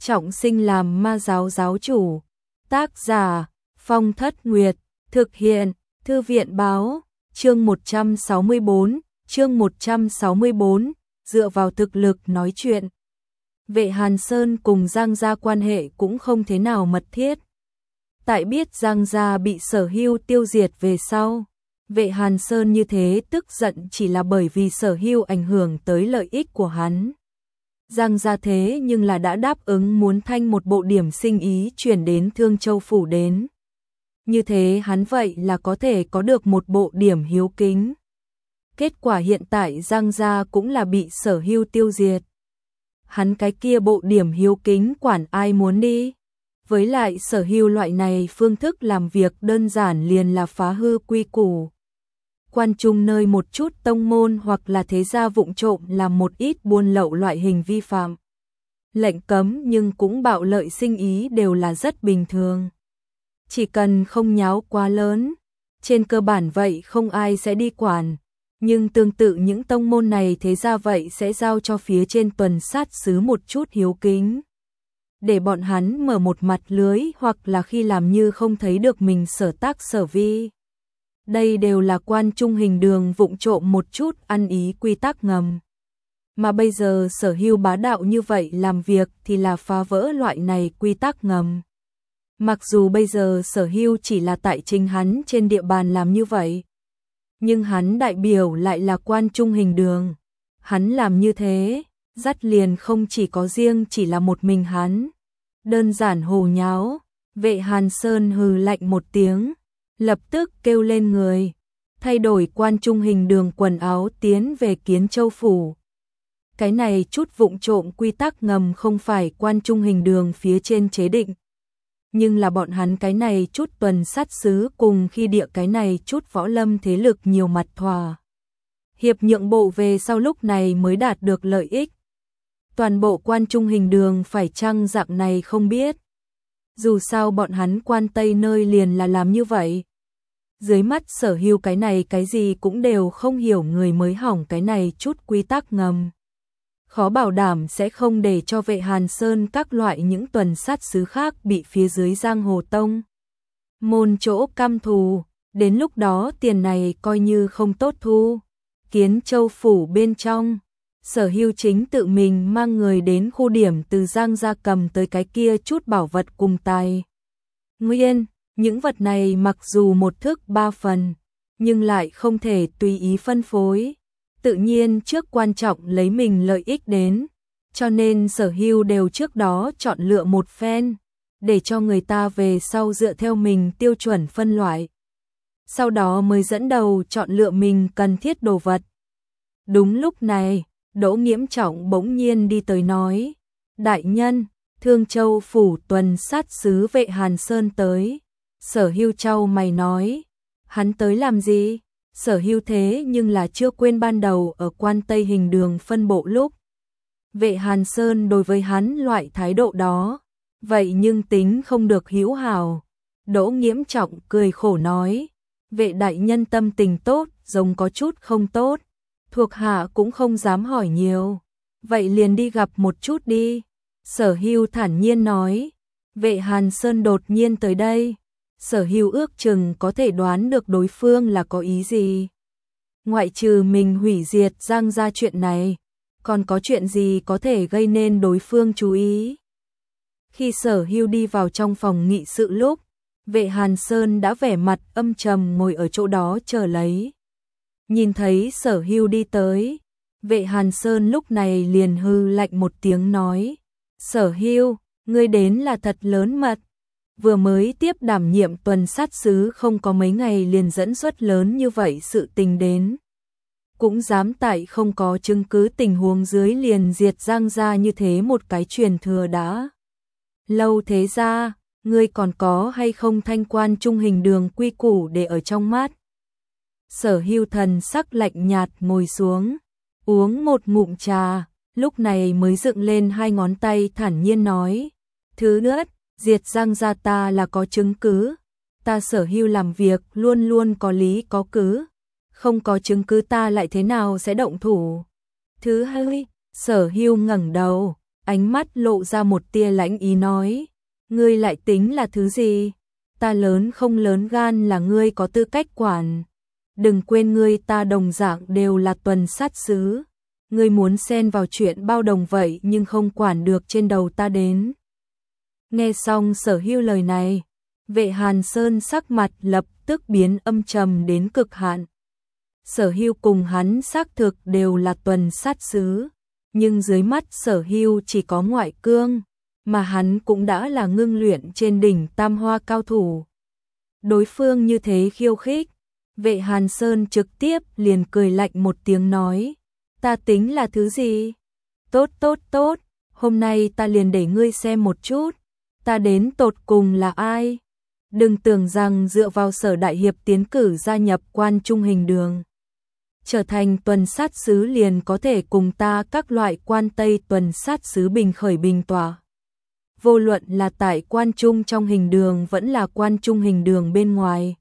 trọng sinh làm ma giáo giáo chủ. Tác giả, Phong Thất Nguyệt, thực hiện, Thư viện báo, chương 164, dựa vào thực lực nói chuyện. Vệ Hàn Sơn cùng Giang gia quan hệ cũng không thế nào mật thiết. Tại biết Giang gia bị Sở Hưu tiêu diệt về sau, Vệ Hàn Sơn như thế tức giận chỉ là bởi vì Sở Hưu ảnh hưởng tới lợi ích của hắn. Giang gia thế nhưng là đã đáp ứng muốn thanh một bộ điểm sinh ý chuyển đến Thương Châu phủ đến. Như thế hắn vậy là có thể có được một bộ điểm hiếu kính. Kết quả hiện tại Giang gia cũng là bị Sở Hưu tiêu diệt. Hắn cái kia bộ điểm hiếu kính quản ai muốn đi. Với lại Sở Hưu loại này phương thức làm việc đơn giản liền là phá hư quy củ. Quan trung nơi một chút tông môn hoặc là thế gia vụng trộm làm một ít buôn lậu loại hình vi phạm. Lệnh cấm nhưng cũng bạo lợi sinh ý đều là rất bình thường. Chỉ cần không nháo quá lớn, trên cơ bản vậy không ai sẽ đi quản. Nhưng tương tự những tông môn này thế ra vậy sẽ giao cho phía trên tuần sát sứ một chút hiếu kính. Để bọn hắn mở một mặt lưới hoặc là khi làm như không thấy được mình sở tác sở vi. Đây đều là quan trung hình đường vụng trộm một chút ăn ý quy tắc ngầm. Mà bây giờ Sở Hưu bá đạo như vậy làm việc thì là phá vỡ loại này quy tắc ngầm. Mặc dù bây giờ Sở Hưu chỉ là tại chính hắn trên địa bàn làm như vậy. Nhưng hắn đại biểu lại là quan trung hình đường. Hắn làm như thế, dắt liền không chỉ có riêng chỉ là một mình hắn. Đơn giản hồ nháo, Vệ Hàn Sơn hừ lạnh một tiếng, lập tức kêu lên người, thay đổi quan trung hình đường quần áo tiến về Kiến Châu phủ. Cái này chút vụng trộm quy tắc ngầm không phải quan trung hình đường phía trên chế định. Nhưng là bọn hắn cái này chút tuần sát sứ cùng khi địa cái này chút võ lâm thế lực nhiều mặt thỏa hiệp nhượng bộ về sau lúc này mới đạt được lợi ích. Toàn bộ quan trung hình đường phải chăng dạng này không biết. Dù sao bọn hắn quan Tây nơi liền là làm như vậy. Dưới mắt Sở Hưu cái này cái gì cũng đều không hiểu người mới hỏng cái này chút quy tắc ngầm. Khó bảo đảm sẽ không để cho Vệ Hàn Sơn các loại những tuần sát sứ khác bị phía dưới giang hồ tông môn chỗ căm thù, đến lúc đó tiền này coi như không tốt thu. Kiến Châu phủ bên trong, Sở Hưu chính tự mình mang người đến khu điểm từ Giang gia cầm tới cái kia chút bảo vật cùng tài nguyên, những vật này mặc dù một thức ba phần, nhưng lại không thể tùy ý phân phối. Tự nhiên trước quan trọng lấy mình lợi ích đến, cho nên Sở Hưu đều trước đó chọn lựa một phen, để cho người ta về sau dựa theo mình tiêu chuẩn phân loại. Sau đó mới dẫn đầu chọn lựa mình cần thiết đồ vật. Đúng lúc này, Đỗ Nghiễm Trọng bỗng nhiên đi tới nói, đại nhân, Thương Châu phủ tuần sát sứ Vệ Hàn Sơn tới. Sở Hưu chau mày nói, hắn tới làm gì? Sở Hưu thế nhưng là chưa quên ban đầu ở quan Tây hình đường phân bộ lúc. Vệ Hàn Sơn đối với hắn loại thái độ đó, vậy nhưng tính không được hữu hảo. Đỗ Nghiễm Trọng cười khổ nói, vệ đại nhân tâm tình tốt, giống có chút không tốt. Thuộc hạ cũng không dám hỏi nhiều. Vậy liền đi gặp một chút đi. Sở Hưu thản nhiên nói, Vệ Hàn Sơn đột nhiên tới đây. Sở Hưu ước chừng có thể đoán được đối phương là có ý gì. Ngoại trừ mình hủy diệt Giang gia chuyện này, còn có chuyện gì có thể gây nên đối phương chú ý. Khi Sở Hưu đi vào trong phòng nghị sự lúc, Vệ Hàn Sơn đã vẻ mặt âm trầm ngồi ở chỗ đó chờ lấy. Nhìn thấy Sở Hưu đi tới, Vệ Hàn Sơn lúc này liền hư lạnh một tiếng nói, Sở Hưu, ngươi đến là thật lớn mật. Vừa mới tiếp đảm nhiệm tuần sát sứ không có mấy ngày liền dẫn xuất lớn như vậy sự tình đến. Cũng dám tại không có chứng cứ tình huống dưới liền diệt Giang gia như thế một cái truyền thừa đã. Lâu thế ra, ngươi còn có hay không thanh quan trung hình đường quy củ để ở trong mắt. Sở Hưu thần sắc lạnh nhạt ngồi xuống, uống một ngụm trà, lúc này mới dựng lên hai ngón tay thản nhiên nói, thứ nhất, diệt Giang gia ta là có chứng cứ, ta Sở Hưu làm việc luôn luôn có lý có cứ, không có chứng cứ ta lại thế nào sẽ động thủ. Thứ hai, Sở Hưu ngẩng đầu, ánh mắt lộ ra một tia lãnh ý nói, ngươi lại tính là thứ gì? Ta lớn không lớn gan là ngươi có tư cách quản. Đừng quên ngươi ta đồng dạng đều là tuần sát sứ. Ngươi muốn xen vào chuyện bao đồng vậy nhưng không quản được trên đầu ta đến. Nghe xong Sở Hưu lời này, Vệ Hàn Sơn sắc mặt lập tức biến âm trầm đến cực hạn. Sở Hưu cùng hắn xác thực đều là tuần sát sứ, nhưng dưới mắt Sở Hưu chỉ có ngoại cương, mà hắn cũng đã là ngưng luyện trên đỉnh tam hoa cao thủ. Đối phương như thế khiêu khích, Vệ Hàn Sơn trực tiếp liền cười lạnh một tiếng nói, ta tính là thứ gì? Tốt tốt tốt, hôm nay ta liền để ngươi xem một chút, ta đến tột cùng là ai? Đừng tưởng rằng dựa vào Sở đại hiệp tiến cử gia nhập Quan Trung Hình Đường, trở thành tuần sát sứ liền có thể cùng ta các loại quan Tây tuần sát sứ bình khởi bình tỏa. Vô luận là tại Quan Trung trong Hình Đường vẫn là Quan Trung Hình Đường bên ngoài,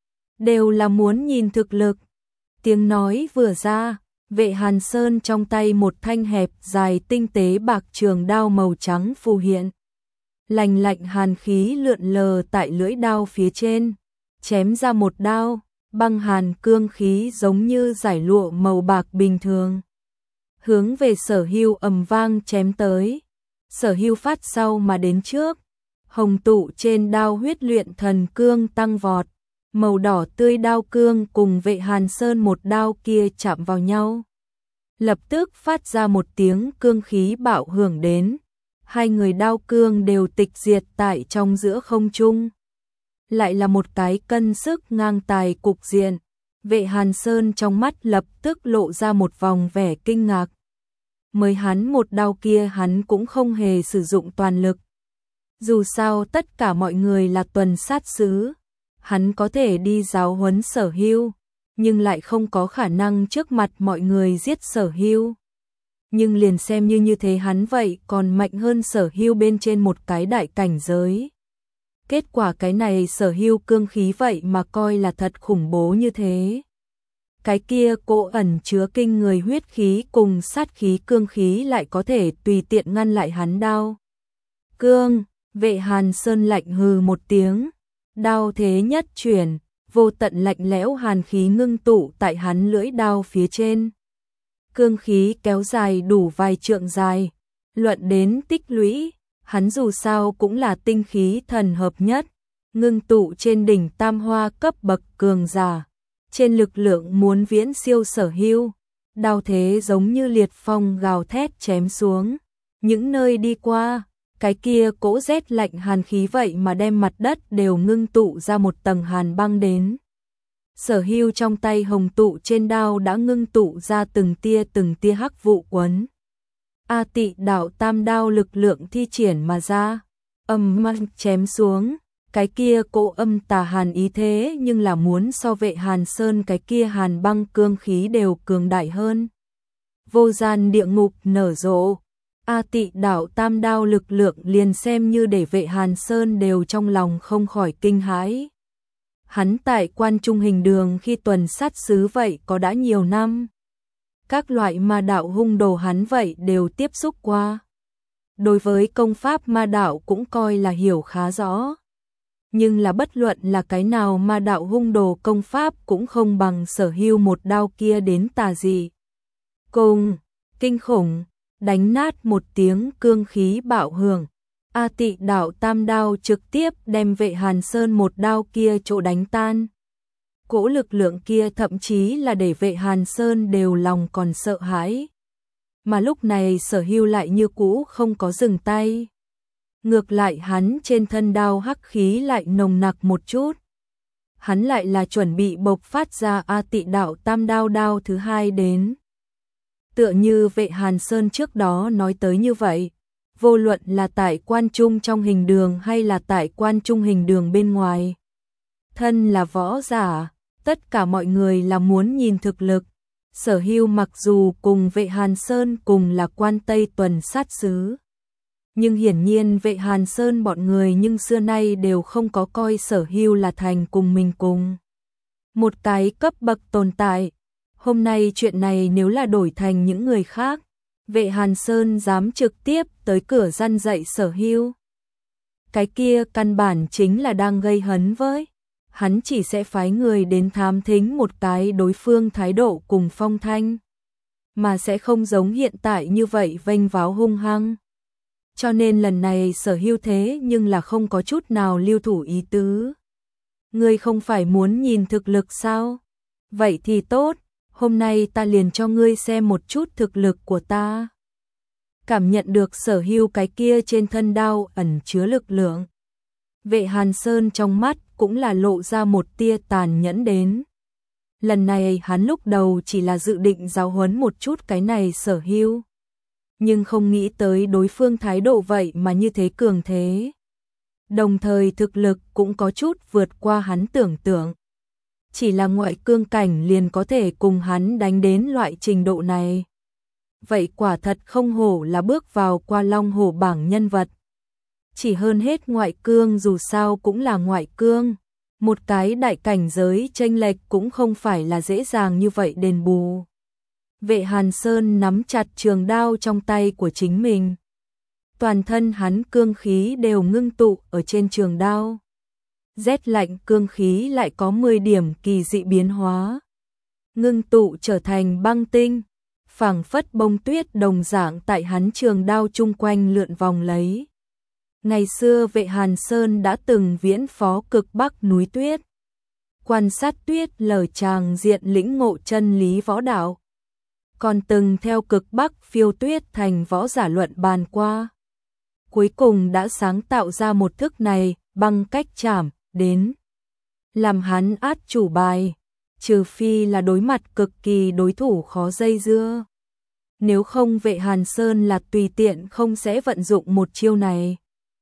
đều là muốn nhìn thực lực. Tiếng nói vừa ra, Vệ Hàn Sơn trong tay một thanh hẹp dài tinh tế bạc trường đao màu trắng phù hiện. Lành lạnh hàn khí lượn lờ tại lưỡi đao phía trên, chém ra một đao, băng hàn cương khí giống như giải lụa màu bạc bình thường. Hướng về Sở Hưu ầm vang chém tới. Sở Hưu phát sau mà đến trước, hồng tụ trên đao huyết luyện thần cương tăng vọt, màu đỏ tươi đao cương cùng Vệ Hàn Sơn một đao kia chạm vào nhau. Lập tức phát ra một tiếng cương khí bạo hưởng đến, hai người đao cương đều tịch diệt tại trong giữa không trung. Lại là một cái cân sức ngang tài cục diện, Vệ Hàn Sơn trong mắt lập tức lộ ra một vòng vẻ kinh ngạc. Mới hắn một đao kia hắn cũng không hề sử dụng toàn lực. Dù sao tất cả mọi người là tuần sát sứ, hắn có thể đi giáo huấn Sở Hưu, nhưng lại không có khả năng trước mặt mọi người giết Sở Hưu. Nhưng liền xem như thế hắn vậy còn mạnh hơn Sở Hưu bên trên một cái đại cảnh giới. Kết quả cái này Sở Hưu cương khí vậy mà coi là thật khủng bố như thế. Cái kia cỗ ẩn chứa kinh người huyết khí cùng sát khí cương khí lại có thể tùy tiện ngăn lại hắn đao. Cương, Vệ Hàn Sơn lạnh hừ một tiếng, đao thế nhất chuyển, vô tận lạnh lẽo hàn khí ngưng tụ tại hắn lưỡi đao phía trên. Cương khí kéo dài đủ vài trượng dài, luận đến tích lũy, hắn dù sao cũng là tinh khí thần hợp nhất, ngưng tụ trên đỉnh tam hoa cấp bậc cường giả. Trên lực lượng muốn viễn siêu Sở Hưu, đao thế giống như liệt phong gào thét chém xuống. Những nơi đi qua, cái kia cỗ rét lạnh hàn khí vậy mà đem mặt đất đều ngưng tụ ra một tầng hàn băng đến. Sở Hưu trong tay hồng tụ trên đao đã ngưng tụ ra từng tia hắc vụ quấn. A Tị đạo tam đao lực lượng thi triển mà ra, ầm mang chém xuống. Cái kia cỗ âm tà hàn ý thế nhưng là muốn so Vệ Hàn Sơn cái kia hàn băng cương khí đều cường đại hơn. Vô gian địa ngục nở rộ, A Tị đạo tam đao lực lượng liền xem như để Vệ Hàn Sơn đều trong lòng không khỏi kinh hãi. Hắn tại Quan Trung Hình Đường khi tuần sát sứ vậy có đã nhiều năm. Các loại ma đạo hung đồ hắn vậy đều tiếp xúc qua. Đối với công pháp ma đạo cũng coi là hiểu khá rõ. Nhưng là bất luận là cái nào ma đạo hung đồ công pháp cũng không bằng Sở Hưu một đao kia đến tà dị. Cùng, kinh khủng, đánh nát một tiếng cương khí bạo hưởng. A Tị đạo tam đao trực tiếp đem Vệ Hàn Sơn một đao kia chỗ đánh tan. Cỗ lực lượng kia thậm chí là để Vệ Hàn Sơn đều lòng còn sợ hãi. Mà lúc này Sở Hưu lại như cũ không có dừng tay. Ngược lại hắn trên thân đao hắc khí lại nồng nặc một chút. Hắn lại là chuẩn bị bộc phát ra A Tị đạo tam đao đao thứ hai đến. Tựa như Vệ Hàn Sơn trước đó nói tới như vậy, vô luận là tại Quan Trung trong Hình Đường hay là tại Quan Trung Hình Đường bên ngoài. Thân là võ giả, tất cả mọi người là muốn nhìn thực lực. Sở Hưu mặc dù cùng Vệ Hàn Sơn cùng là Quan Tây tuần sát sứ, nhưng hiển nhiên Vệ Hàn Sơn bọn người nhưng xưa nay đều không có coi Sở Hưu là thành cùng mình cùng một cái cấp bậc tồn tại. Hôm nay chuyện này nếu là đổi thành những người khác, Vệ Hàn Sơn dám trực tiếp tới cửa răn dạy Sở Hưu. Cái kia căn bản chính là đang gây hấn với. Hắn chỉ sẽ phái người đến thám thính một cái đối phương thái độ cùng phong thanh, mà sẽ không giống hiện tại như vậy vênh váo hung hăng. Cho nên lần này Sở Hưu thế nhưng là không có chút nào lưu thủ ý tứ. Ngươi không phải muốn nhìn thực lực sao? Vậy thì tốt, hôm nay ta liền cho ngươi xem một chút thực lực của ta. Cảm nhận được Sở Hưu cái kia trên thân đao ẩn chứa lực lượng. Vệ Hàn Sơn trong mắt cũng là lộ ra một tia tàn nhẫn đến. Lần này hắn lúc đầu chỉ là dự định giáo huấn một chút cái này Sở Hưu, nhưng không nghĩ tới đối phương thái độ vậy mà như thế cường thế. Đồng thời thực lực cũng có chút vượt qua hắn tưởng tượng. Chỉ là ngoại cương cảnh liền có thể cùng hắn đánh đến loại trình độ này. Vậy quả thật không hổ là bước vào qua long hổ bảng nhân vật. Chỉ hơn hết ngoại cương dù sao cũng là ngoại cương. Một cái đại cảnh giới chênh lệch cũng không phải là dễ dàng như vậy đền bù. Vệ Hàn Sơn nắm chặt trường đao trong tay của chính mình. Toàn thân hắn cương khí đều ngưng tụ ở trên trường đao. Rét lạnh cương khí lại có 10 điểm kỳ dị biến hóa. Ngưng tụ trở thành băng tinh, phảng phất bông tuyết đồng dạng tại hắn trường đao chung quanh lượn vòng lấy. Ngày xưa Vệ Hàn Sơn đã từng viễn phó cực bắc núi tuyết, quan sát tuyết lở tràng diện lĩnh ngộ chân lý võ đạo. Còn từng theo cực bắc phiêu tuyết thành võ giả luận bàn qua. Cuối cùng đã sáng tạo ra một thức này, băng cách chảm, đến làm hắn át chủ bài, trừ phi là đối mặt cực kỳ đối thủ khó dây dưa. Nếu không Vệ Hàn Sơn là tùy tiện không sẽ vận dụng một chiêu này.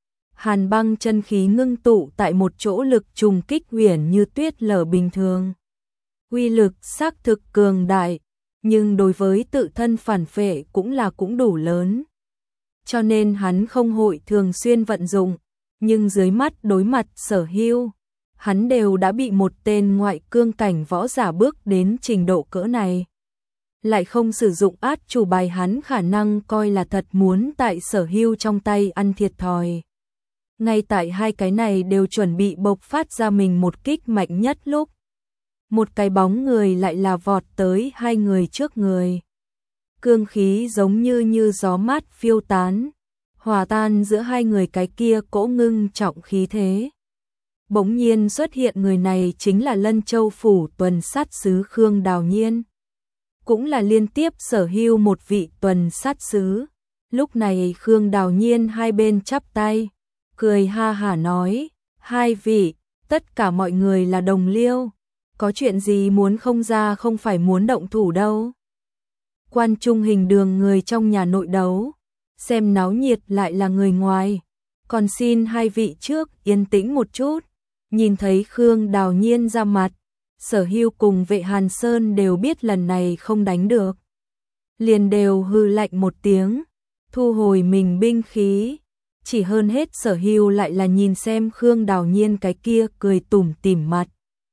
Hàn băng chân khí ngưng tụ tại một chỗ lực trùng kích huyền như tuyết lở bình thường. Uy lực xác thực cường đại, nhưng đối với tự thân phản phệ cũng đủ lớn. Cho nên hắn không hội thường xuyên vận dụng, nhưng dưới mắt đối mặt Sở Hưu, hắn đều đã bị một tên ngoại cương cảnh võ giả bước đến trình độ cỡ này. Lại không sử dụng át chủ bài, hắn khả năng coi là thật muốn tại Sở Hưu trong tay ăn thiệt thòi. Ngay tại hai cái này đều chuẩn bị bộc phát ra mình một kích mạnh nhất lúc, một cái bóng người lại là vọt tới hai người trước người. Cương khí giống như gió mát phiêu tán, hòa tan giữa hai người cái kia cỗ ngưng trọng khí thế. Bỗng nhiên xuất hiện người này chính là Lân Châu phủ tuần sát sứ Khương Đào Nhiên, cũng là liên tiếp Sở Hưu một vị tuần sát sứ. Lúc này Khương Đào Nhiên hai bên chắp tay, cười ha hả nói: hai vị, tất cả mọi người là đồng liêu, có chuyện gì muốn không ra không phải muốn động thủ đâu. Quan Trung Hình Đường người trong nhà nội đấu, xem náo nhiệt lại là người ngoài, còn xin hai vị trước yên tĩnh một chút. Nhìn thấy Khương Đào Nhiên ra mặt, Sở Hưu cùng Vệ Hàn Sơn đều biết lần này không đánh được, liền đều hừ lạnh một tiếng, thu hồi mình binh khí. Chỉ hơn hết Sở Hưu lại là nhìn xem Khương Đào Nhiên cái kia cười tủm tỉm mặt,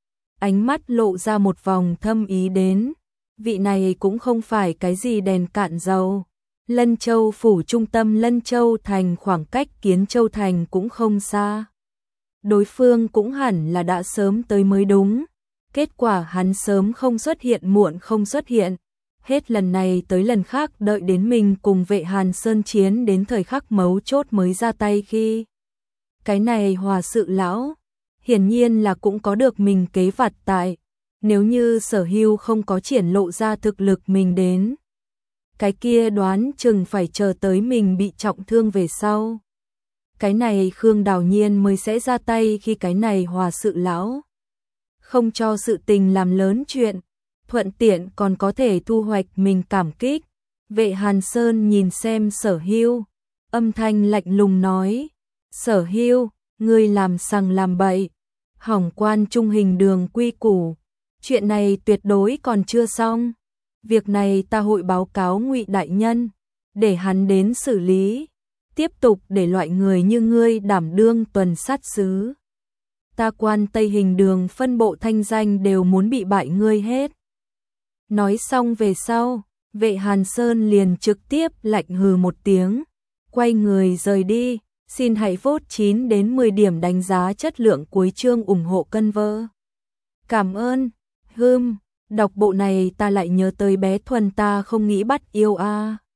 ánh mắt lộ ra một vòng thâm ý đến. Vị này cũng không phải cái gì đèn cạn dầu. Lân Châu phủ trung tâm Lân Châu thành khoảng cách Kiến Châu thành cũng không xa. Đối phương cũng hẳn là đã sớm tới mới đúng. Kết quả hắn sớm không xuất hiện, muộn không xuất hiện. Hết lần này tới lần khác đợi đến mình cùng Vệ Hàn Sơn chiến đến thời khắc mấu chốt mới ra tay khi. Cái này Hòa sự lão, hiển nhiên là cũng có được mình kế vặt tại. Nếu như Sở Hưu không có triển lộ ra thực lực mình đến, cái kia đoán chừng phải chờ tới mình bị trọng thương về sau. Cái này Khương Đào Nhiên mới sẽ ra tay khi cái này Hòa sự lão không cho sự tình làm lớn chuyện, thuận tiện còn có thể thu hoạch mình cảm kích. Vệ Hàn Sơn nhìn xem Sở Hưu, âm thanh lạnh lùng nói: Sở Hưu, ngươi làm sằng làm bậy, hỏng Quan Trung Hình Đường quy củ. Chuyện này tuyệt đối còn chưa xong. Việc này ta hội báo cáo Ngụy đại nhân, để hắn đến xử lý. Tiếp tục để loại người như ngươi đảm đương tuần sát sứ. Ta Quan Tây Hình Đường phân bộ thanh danh đều muốn bị bại ngươi hết. Nói xong về sau, Vệ Hàn Sơn liền trực tiếp lạnh hừ một tiếng, quay người rời đi. Xin hãy vote 9 đến 10 điểm đánh giá chất lượng cuối chương ủng hộ cân vơ. Cảm ơn. Đọc bộ này ta lại nhớ tới bé Thuần ta không nghĩ bắt yêu a.